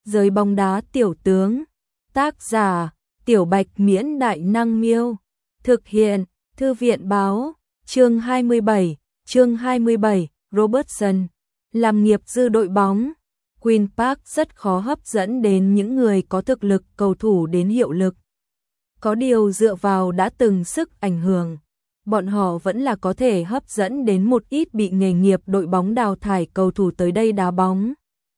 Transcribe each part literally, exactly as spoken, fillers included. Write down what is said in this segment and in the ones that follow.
Giới bóng đá tiểu tướng. Tác giả, Tiểu Bạch Miễn Đại Năng Miêu. Thực hiện, Thư viện Báo. Chương hai mươi bảy, chương hai mươi bảy, Robertson. Làm nghiệp dư đội bóng. Queen Park rất khó hấp dẫn đến những người có thực lực cầu thủ đến hiệu lực. Có điều dựa vào đã từng sức ảnh hưởng, bọn họ vẫn là có thể hấp dẫn đến một ít bị nghề nghiệp đội bóng đào thải cầu thủ tới đây đá bóng.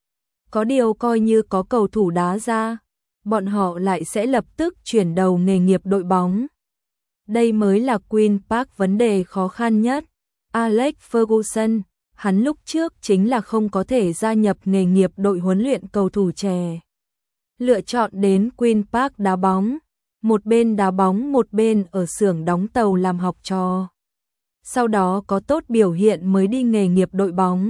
Có điều coi như có cầu thủ đá ra, bọn họ lại sẽ lập tức chuyển đầu nghề nghiệp đội bóng. Đây mới là Queen Park vấn đề khó khăn nhất. Alex Ferguson, hắn lúc trước chính là không có thể gia nhập nghề nghiệp đội huấn luyện cầu thủ trẻ. Lựa chọn đến Queen Park đá bóng, một bên đá bóng một bên ở xưởng đóng tàu làm học trò. Sau đó có tốt biểu hiện mới đi nghề nghiệp đội bóng.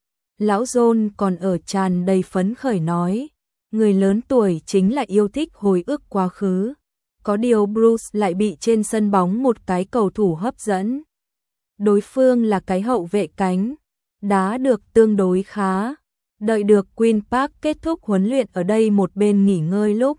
Lão John còn ở tràn đầy phấn khởi nói, người lớn tuổi chính là yêu thích hồi ức quá khứ. Có điều Bruce lại bị trên sân bóng một cái cầu thủ hấp dẫn. Đối phương là cái hậu vệ cánh, đá được tương đối khá. Đợi được Queen Park kết thúc huấn luyện ở đây một bên nghỉ ngơi lúc,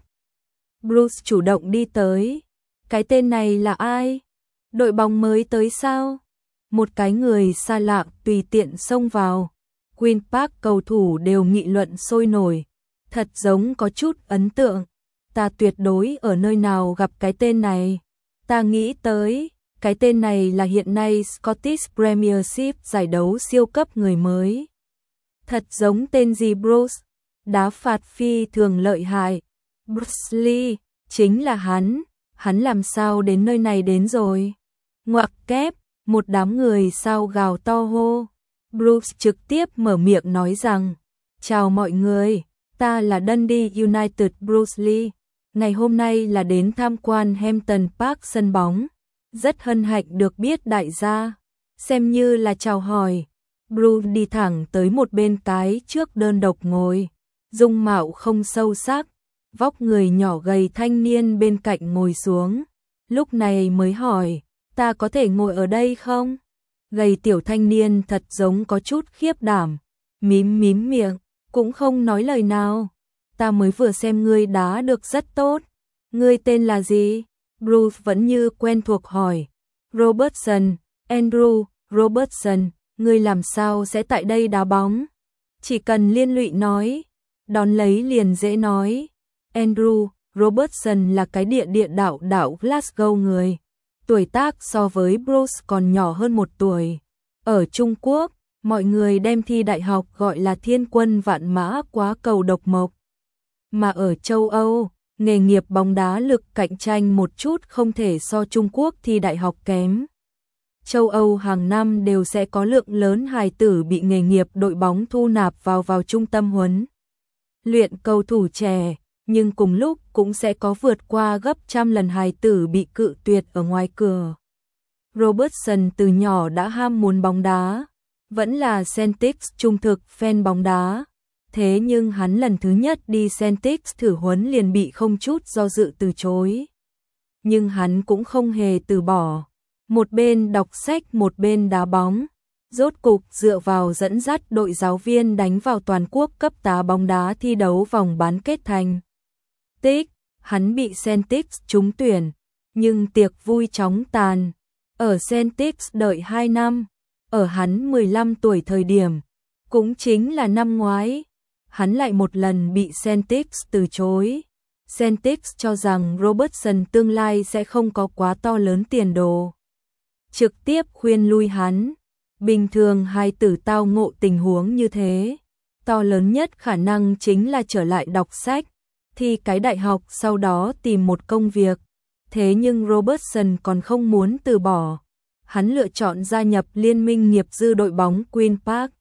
Bruce chủ động đi tới. Cái tên này là ai? Đội bóng mới tới sao? Một cái người xa lạ tùy tiện xông vào. Queen Park cầu thủ đều nghị luận sôi nổi. Thật giống có chút ấn tượng. Ta tuyệt đối ở nơi nào gặp cái tên này. Ta nghĩ tới, cái tên này là hiện nay Scottish Premiership giải đấu siêu cấp người mới. Thật giống tên gì Bruce, đá phạt phi thường lợi hại. Bruce Lee, chính là hắn, hắn làm sao đến nơi này đến rồi? Ngoặc kép, một đám người sao gào to hô. Bruce trực tiếp mở miệng nói rằng, chào mọi người, ta là Dundee United Bruce Lee. Ngày hôm nay là đến tham quan Hampton Park sân bóng. Rất hân hạnh được biết đại gia. Xem như là chào hỏi. Bruce đi thẳng tới một bên cái trước đơn độc ngồi. Dung mạo không sâu sắc. Vóc người nhỏ gầy thanh niên bên cạnh ngồi xuống. Lúc này mới hỏi, ta có thể ngồi ở đây không? Gầy tiểu thanh niên thật giống có chút khiếp đảm. Mím mím miệng, cũng không nói lời nào. Ta mới vừa xem ngươi đá được rất tốt. Ngươi tên là gì? Bruce vẫn như quen thuộc hỏi. Robertson, Andrew, Robertson, ngươi làm sao sẽ tại đây đá bóng? Chỉ cần liên lụy nói, đón lấy liền dễ nói. Andrew, Robertson là cái địa địa đạo đảo Glasgow người. Tuổi tác so với Bruce còn nhỏ hơn một tuổi. Ở Trung Quốc, mọi người đem thi đại học gọi là thiên quân vạn mã quá cầu độc mộc. Mà ở châu Âu, nghề nghiệp bóng đá lực cạnh tranh một chút không thể so Trung Quốc thi đại học kém. Châu Âu hàng năm đều sẽ có lượng lớn hài tử bị nghề nghiệp đội bóng thu nạp vào vào trung tâm huấn luyện cầu thủ trẻ, nhưng cùng lúc cũng sẽ có vượt qua gấp trăm lần hài tử bị cự tuyệt ở ngoài cửa. Robertson từ nhỏ đã ham muốn bóng đá, vẫn là Celtics trung thực fan bóng đá. Thế nhưng hắn lần thứ nhất đi Celtics thử huấn liền bị không chút do dự từ chối. Nhưng hắn cũng không hề từ bỏ. Một bên đọc sách một bên đá bóng. Rốt cục dựa vào dẫn dắt đội giáo viên đánh vào toàn quốc cấp tá bóng đá thi đấu vòng bán kết thành tích. Hắn bị Celtics trúng tuyển. Nhưng tiệc vui chóng tàn. Ở Celtics đợi hai năm. Ở hắn mười lăm tuổi thời điểm. Cũng chính là năm ngoái. Hắn lại một lần bị Celtics từ chối. Celtics cho rằng Robertson tương lai sẽ không có quá to lớn tiền đồ. Trực tiếp khuyên lui hắn. Bình thường hai tử tao ngộ tình huống như thế. To lớn nhất khả năng chính là trở lại đọc sách, thi cái đại học sau đó tìm một công việc. Thế nhưng Robertson còn không muốn từ bỏ. Hắn lựa chọn gia nhập liên minh nghiệp dư đội bóng Queen Park.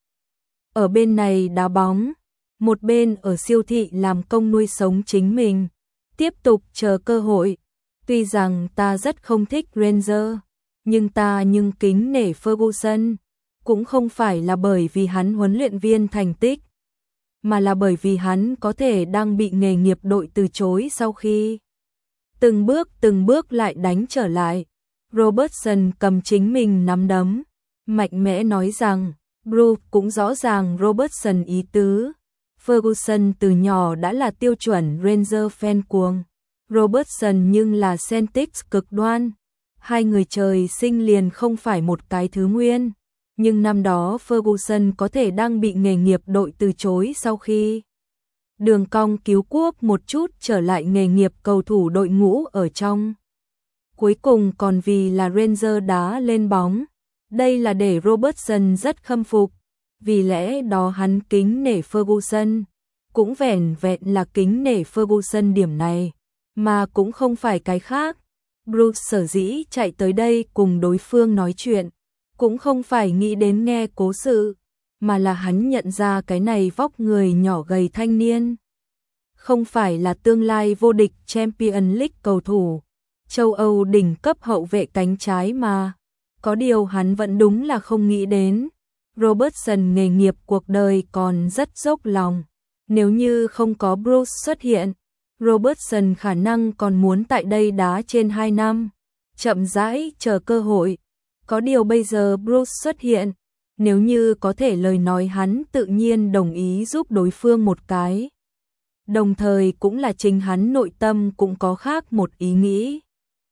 Ở bên này đá bóng. Một bên ở siêu thị làm công nuôi sống chính mình, tiếp tục chờ cơ hội. Tuy rằng ta rất không thích Ranger, nhưng ta nhưng kính nể Ferguson, cũng không phải là bởi vì hắn huấn luyện viên thành tích, mà là bởi vì hắn có thể đang bị nghề nghiệp đội từ chối sau khi từng bước từng bước lại đánh trở lại. Robertson cầm chính mình nắm đấm, mạnh mẽ nói rằng, Bruce cũng rõ ràng Robertson ý tứ. Ferguson từ nhỏ đã là tiêu chuẩn Ranger fan cuồng, Robertson nhưng là Celtics cực đoan. Hai người trời sinh liền không phải một cái thứ nguyên, nhưng năm đó Ferguson có thể đang bị nghề nghiệp đội từ chối sau khi đường cong cứu quốc một chút trở lại nghề nghiệp cầu thủ đội ngũ ở trong. Cuối cùng còn vì là Ranger đá lên bóng. Đây là để Robertson rất khâm phục, vì lẽ đó hắn kính nể Ferguson, cũng vẻn vẹn là kính nể Ferguson điểm này, mà cũng không phải cái khác. Bruce sở dĩ chạy tới đây cùng đối phương nói chuyện, cũng không phải nghĩ đến nghe cố sự, mà là hắn nhận ra cái này vóc người nhỏ gầy thanh niên không phải là tương lai vô địch Champions League cầu thủ châu Âu đỉnh cấp hậu vệ cánh trái mà. Có điều hắn vẫn đúng là không nghĩ đến, Robertson nghề nghiệp cuộc đời còn rất dốc lòng. Nếu như không có Bruce xuất hiện, Robertson khả năng còn muốn tại đây đá trên hai năm, chậm rãi chờ cơ hội. Có điều bây giờ Bruce xuất hiện, nếu như có thể lời nói hắn tự nhiên đồng ý giúp đối phương một cái. Đồng thời cũng là chính hắn nội tâm cũng có khác một ý nghĩ.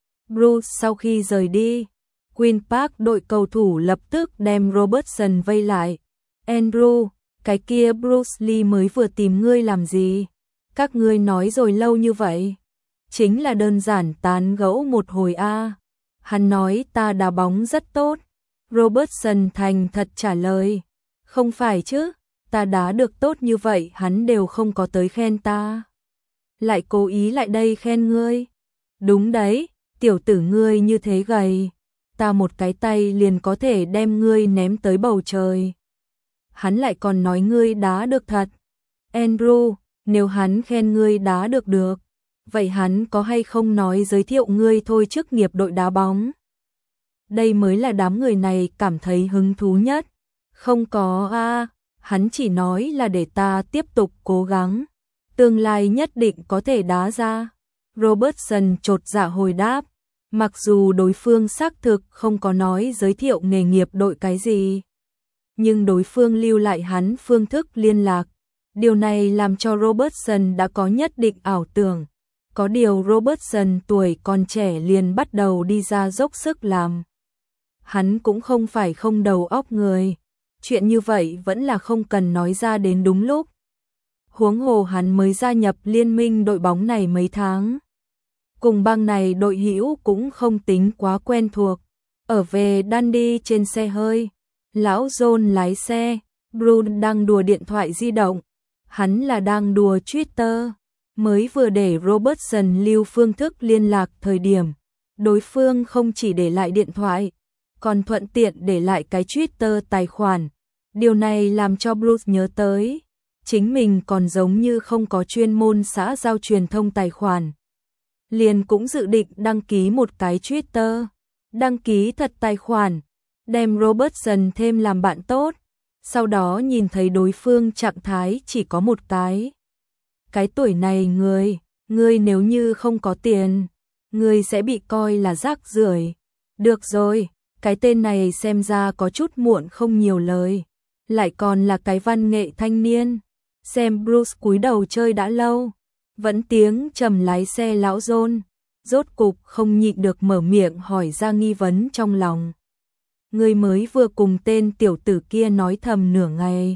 Bruce sau khi rời đi, Queen Park đội cầu thủ lập tức đem Robertson vây lại. Andrew, cái kia Bruce Lee mới vừa tìm ngươi làm gì? Các ngươi nói rồi lâu như vậy. Chính là đơn giản tán gẫu một hồi a. À. Hắn nói ta đá bóng rất tốt. Robertson thành thật trả lời. Không phải chứ, ta đá được tốt như vậy hắn đều không có tới khen ta. Lại cố ý lại đây khen ngươi. Đúng đấy, tiểu tử ngươi như thế gầy. Ta một cái tay liền có thể đem ngươi ném tới bầu trời. Hắn lại còn nói ngươi đá được thật. Andrew, nếu hắn khen ngươi đá được được, vậy hắn có hay không nói giới thiệu ngươi thôi chức nghiệp đội đá bóng? Đây mới là đám người này cảm thấy hứng thú nhất. Không có a, à, hắn chỉ nói là để ta tiếp tục cố gắng, tương lai nhất định có thể đá ra. Robertson chột dạ hồi đáp, mặc dù đối phương xác thực không có nói giới thiệu nghề nghiệp đội cái gì, nhưng đối phương lưu lại hắn phương thức liên lạc. Điều này làm cho Robertson đã có nhất định ảo tưởng. Có điều Robertson tuổi còn trẻ liền bắt đầu đi ra dốc sức làm. Hắn cũng không phải không đầu óc người. Chuyện như vậy vẫn là không cần nói ra đến đúng lúc. Huống hồ hắn mới gia nhập liên minh đội bóng này mấy tháng. Cùng bang này đội hữu cũng không tính quá quen thuộc. Ở về Dundee trên xe hơi, lão John lái xe, Bruce đang đùa điện thoại di động. Hắn là đang đùa Twitter, mới vừa để Robertson lưu phương thức liên lạc thời điểm. Đối phương không chỉ để lại điện thoại, còn thuận tiện để lại cái Twitter tài khoản. Điều này làm cho Bruce nhớ tới, chính mình còn giống như không có chuyên môn xã giao truyền thông tài khoản. Liền cũng dự định đăng ký một cái Twitter, đăng ký thật tài khoản, đem Robertson thêm làm bạn tốt. Sau đó nhìn thấy đối phương trạng thái chỉ có một cái. Cái tuổi này người, người nếu như không có tiền, người sẽ bị coi là rác rưởi. Được rồi, cái tên này xem ra có chút muộn không nhiều lời. Lại còn là cái văn nghệ thanh niên. Xem Bruce cúi đầu chơi đã lâu. Vẫn tiếng trầm lái xe lão John. Rốt cục không nhịn được mở miệng hỏi ra nghi vấn trong lòng. Người mới vừa cùng tên tiểu tử kia nói thầm nửa ngày.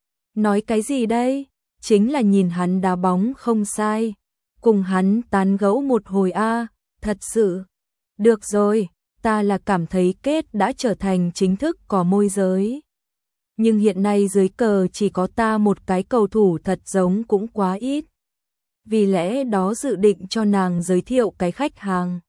Nói cái gì đây? Chính là nhìn hắn đá bóng không sai. Cùng hắn tán gẫu một hồi a, à, thật sự. Được rồi, ta là cảm thấy Kết đã trở thành chính thức cò môi giới. Nhưng hiện nay dưới cờ chỉ có ta một cái cầu thủ thật giống cũng quá ít. Vì lẽ đó dự định cho nàng giới thiệu cái khách hàng.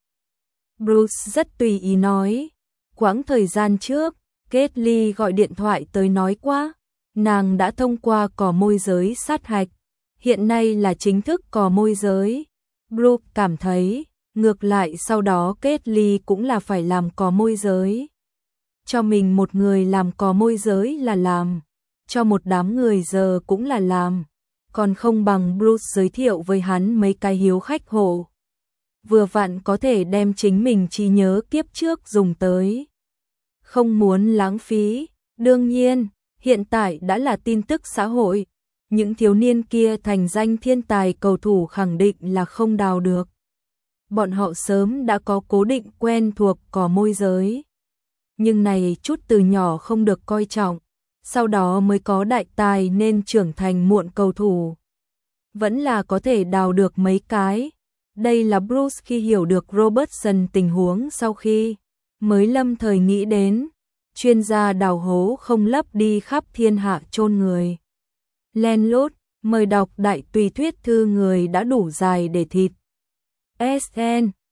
Bruce rất tùy ý nói. Quãng thời gian trước, Kết Ly gọi điện thoại tới nói quá, nàng đã thông qua cò môi giới sát hạch, hiện nay là chính thức cò môi giới. Bruce cảm thấy, ngược lại sau đó Kết Ly cũng là phải làm cò môi giới. Cho mình một người làm cò môi giới là làm, cho một đám người giờ cũng là làm, còn không bằng Bruce giới thiệu với hắn mấy cái hiếu khách hộ. Vừa vặn có thể đem chính mình trí nhớ kiếp trước dùng tới. Không muốn lãng phí, đương nhiên, hiện tại đã là tin tức xã hội, những thiếu niên kia thành danh thiên tài cầu thủ khẳng định là không đào được. Bọn họ sớm đã có cố định quen thuộc cỏ môi giới. Nhưng này chút từ nhỏ không được coi trọng, sau đó mới có đại tài nên trưởng thành muộn cầu thủ. Vẫn là có thể đào được mấy cái. Đây là Bruce khi hiểu được Robertson tình huống sau khi mới lâm thời nghĩ đến. Chuyên gia đào hố không lấp đi khắp thiên hạ chôn người. Len lút, mời đọc đại tùy thuyết thư người đã đủ dài để thịt. ét en